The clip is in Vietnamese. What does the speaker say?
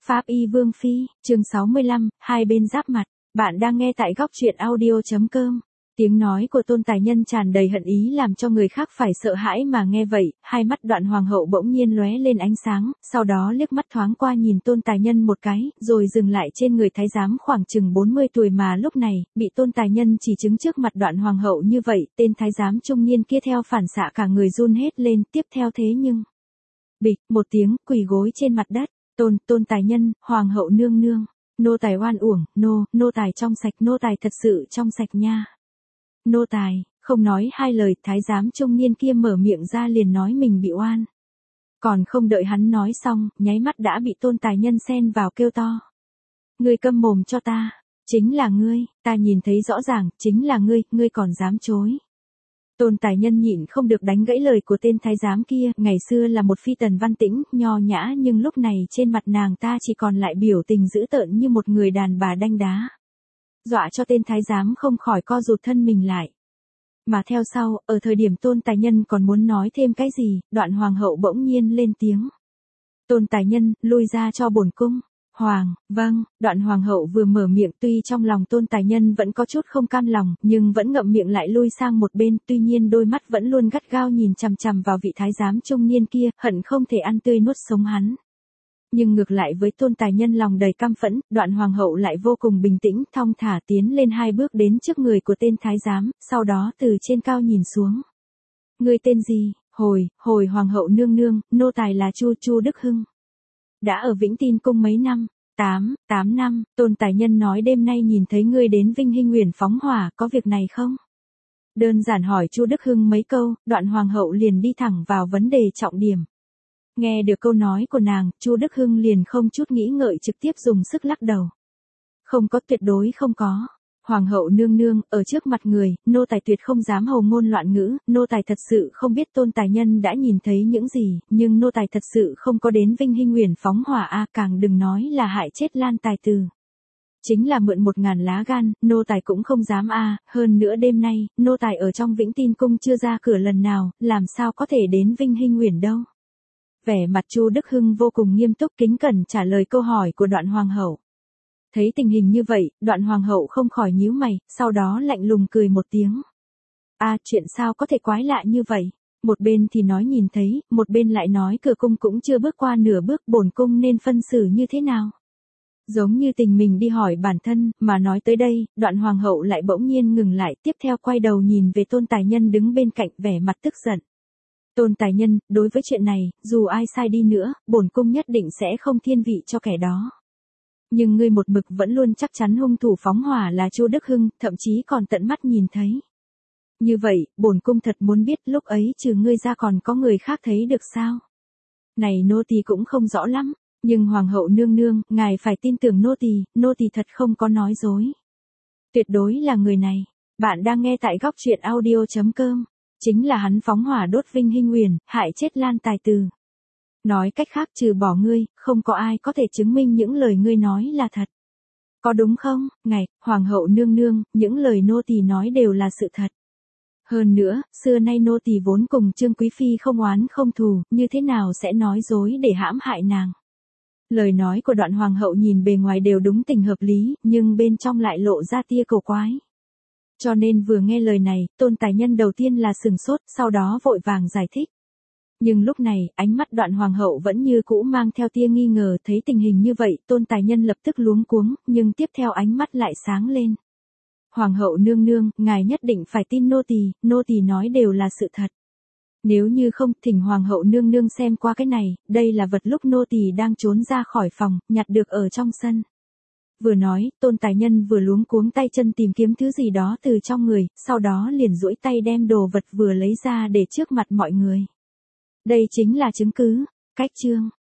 Pháp Y Vương Phi, chương 65, hai bên giáp mặt. Bạn đang nghe tại góc truyện audio.com. Tiếng nói của Tôn Tài Nhân tràn đầy hận ý làm cho người khác phải sợ hãi mà nghe vậy, hai mắt Đoạn Hoàng hậu bỗng nhiên lóe lên ánh sáng, sau đó liếc mắt thoáng qua nhìn Tôn Tài Nhân một cái, rồi dừng lại trên người thái giám khoảng chừng 40 tuổi mà lúc này, bị Tôn Tài Nhân chỉ chứng trước mặt Đoạn Hoàng hậu như vậy, tên thái giám trung niên kia theo phản xạ cả người run hết lên, tiếp theo thế nhưng bịch, một tiếng, quỳ gối trên mặt đất. Tôn Tài Nhân, Hoàng hậu nương nương, nô tài oan uổng, nô tài trong sạch, nô tài thật sự trong sạch nha. Nô tài, không nói hai lời, thái giám trung niên kia mở miệng ra liền nói mình bị oan. Còn không đợi hắn nói xong, nháy mắt đã bị Tôn Tài Nhân xen vào kêu to. Ngươi câm mồm cho ta, chính là ngươi, ta nhìn thấy rõ ràng, chính là ngươi còn dám chối. Tôn Tài Nhân nhịn không được đánh gãy lời của tên thái giám kia, ngày xưa là một phi tần văn tĩnh, nho nhã nhưng lúc này trên mặt nàng ta chỉ còn lại biểu tình dữ tợn như một người đàn bà đanh đá. Dọa cho tên thái giám không khỏi co rụt thân mình lại. Mà theo sau, ở thời điểm Tôn Tài Nhân còn muốn nói thêm cái gì, Đoạn Hoàng hậu bỗng nhiên lên tiếng. Tôn Tài Nhân, lui ra cho bổn cung. Vâng, Đoạn Hoàng hậu vừa mở miệng tuy trong lòng Tôn Tài Nhân vẫn có chút không cam lòng, nhưng vẫn ngậm miệng lại lui sang một bên, tuy nhiên đôi mắt vẫn luôn gắt gao nhìn chằm chằm vào vị thái giám trung niên kia, hận không thể ăn tươi nuốt sống hắn. Nhưng ngược lại với Tôn Tài Nhân lòng đầy căm phẫn, Đoạn Hoàng hậu lại vô cùng bình tĩnh, thong thả tiến lên hai bước đến trước người của tên thái giám, sau đó từ trên cao nhìn xuống. Ngươi tên gì? Hồi Hoàng hậu nương nương, nô tài là Chu Đức Hưng. Đã ở Vĩnh Tin cung mấy năm? 8 năm, Tôn Tài Nhân nói đêm nay nhìn thấy ngươi đến Vinh Hinh Nguyền phóng hỏa, có việc này không? Đơn giản hỏi Chu Đức Hưng mấy câu, Đoạn Hoàng hậu liền đi thẳng vào vấn đề trọng điểm. Nghe được câu nói của nàng, Chu Đức Hưng liền không chút nghĩ ngợi trực tiếp dùng sức lắc đầu. Không có, tuyệt đối không có. Hoàng hậu nương nương, ở trước mặt người, nô tài tuyệt không dám hầu ngôn loạn ngữ, nô tài thật sự không biết Tôn Tài Nhân đã nhìn thấy những gì, nhưng nô tài thật sự không có đến Vinh Hinh Nguyền phóng hỏa càng đừng nói là hại chết Lan Tài Tử. Chính là mượn 1000 lá gan, nô tài cũng không dám hơn nữa đêm nay, nô tài ở trong Vĩnh Tin cung chưa ra cửa lần nào, làm sao có thể đến Vinh Hinh Nguyền đâu. Vẻ mặt Chu Đức Hưng vô cùng nghiêm túc kính cẩn trả lời câu hỏi của Đoạn Hoàng hậu. Thấy tình hình như vậy, Đoạn Hoàng hậu không khỏi nhíu mày, sau đó lạnh lùng cười một tiếng. Chuyện sao có thể quái lạ như vậy? Một bên thì nói nhìn thấy, một bên lại nói cửa cung cũng chưa bước qua nửa bước, bổn cung nên phân xử như thế nào? Giống như tình mình đi hỏi bản thân, mà nói tới đây, Đoạn Hoàng hậu lại bỗng nhiên ngừng lại, tiếp theo quay đầu nhìn về Tôn Tài Nhân đứng bên cạnh, vẻ mặt tức giận. Tôn Tài Nhân, đối với chuyện này, dù ai sai đi nữa, bổn cung nhất định sẽ không thiên vị cho kẻ đó. Nhưng ngươi một mực vẫn luôn chắc chắn hung thủ phóng hỏa là Chu Đức Hưng, thậm chí còn tận mắt nhìn thấy. Như vậy, bổn cung thật muốn biết lúc ấy trừ ngươi ra còn có người khác thấy được sao? Này nô tỳ cũng không rõ lắm, nhưng Hoàng hậu nương nương, ngài phải tin tưởng nô tỳ thật không có nói dối. Tuyệt đối là người này. Bạn đang nghe tại góc truyện audio.com. Chính là hắn phóng hỏa đốt Vinh Hinh Nguyền, hại chết Lan Tài Tử. Nói cách khác trừ bỏ ngươi, không có ai có thể chứng minh những lời ngươi nói là thật. Có đúng không, ngài, Hoàng hậu nương nương, những lời nô tỳ nói đều là sự thật. Hơn nữa, xưa nay nô tỳ vốn cùng Trương Quý Phi không oán không thù, như thế nào sẽ nói dối để hãm hại nàng. Lời nói của Đoạn Hoàng hậu nhìn bề ngoài đều đúng tình hợp lý, nhưng bên trong lại lộ ra tia cầu quái. Cho nên vừa nghe lời này, Tôn Tài Nhân đầu tiên là sừng sốt, sau đó vội vàng giải thích. Nhưng lúc này, ánh mắt Đoạn Hoàng hậu vẫn như cũ mang theo tia nghi ngờ, thấy tình hình như vậy, Tôn Tài Nhân lập tức luống cuống, nhưng tiếp theo ánh mắt lại sáng lên. Hoàng hậu nương nương, ngài nhất định phải tin nô tỳ nói đều là sự thật. Nếu như không, thỉnh Hoàng hậu nương nương xem qua cái này, đây là vật lúc nô tỳ đang trốn ra khỏi phòng, nhặt được ở trong sân. Vừa nói, Tôn Tài Nhân vừa luống cuống tay chân tìm kiếm thứ gì đó từ trong người, sau đó liền duỗi tay đem đồ vật vừa lấy ra để trước mặt mọi người. Đây chính là chứng cứ. Cách chương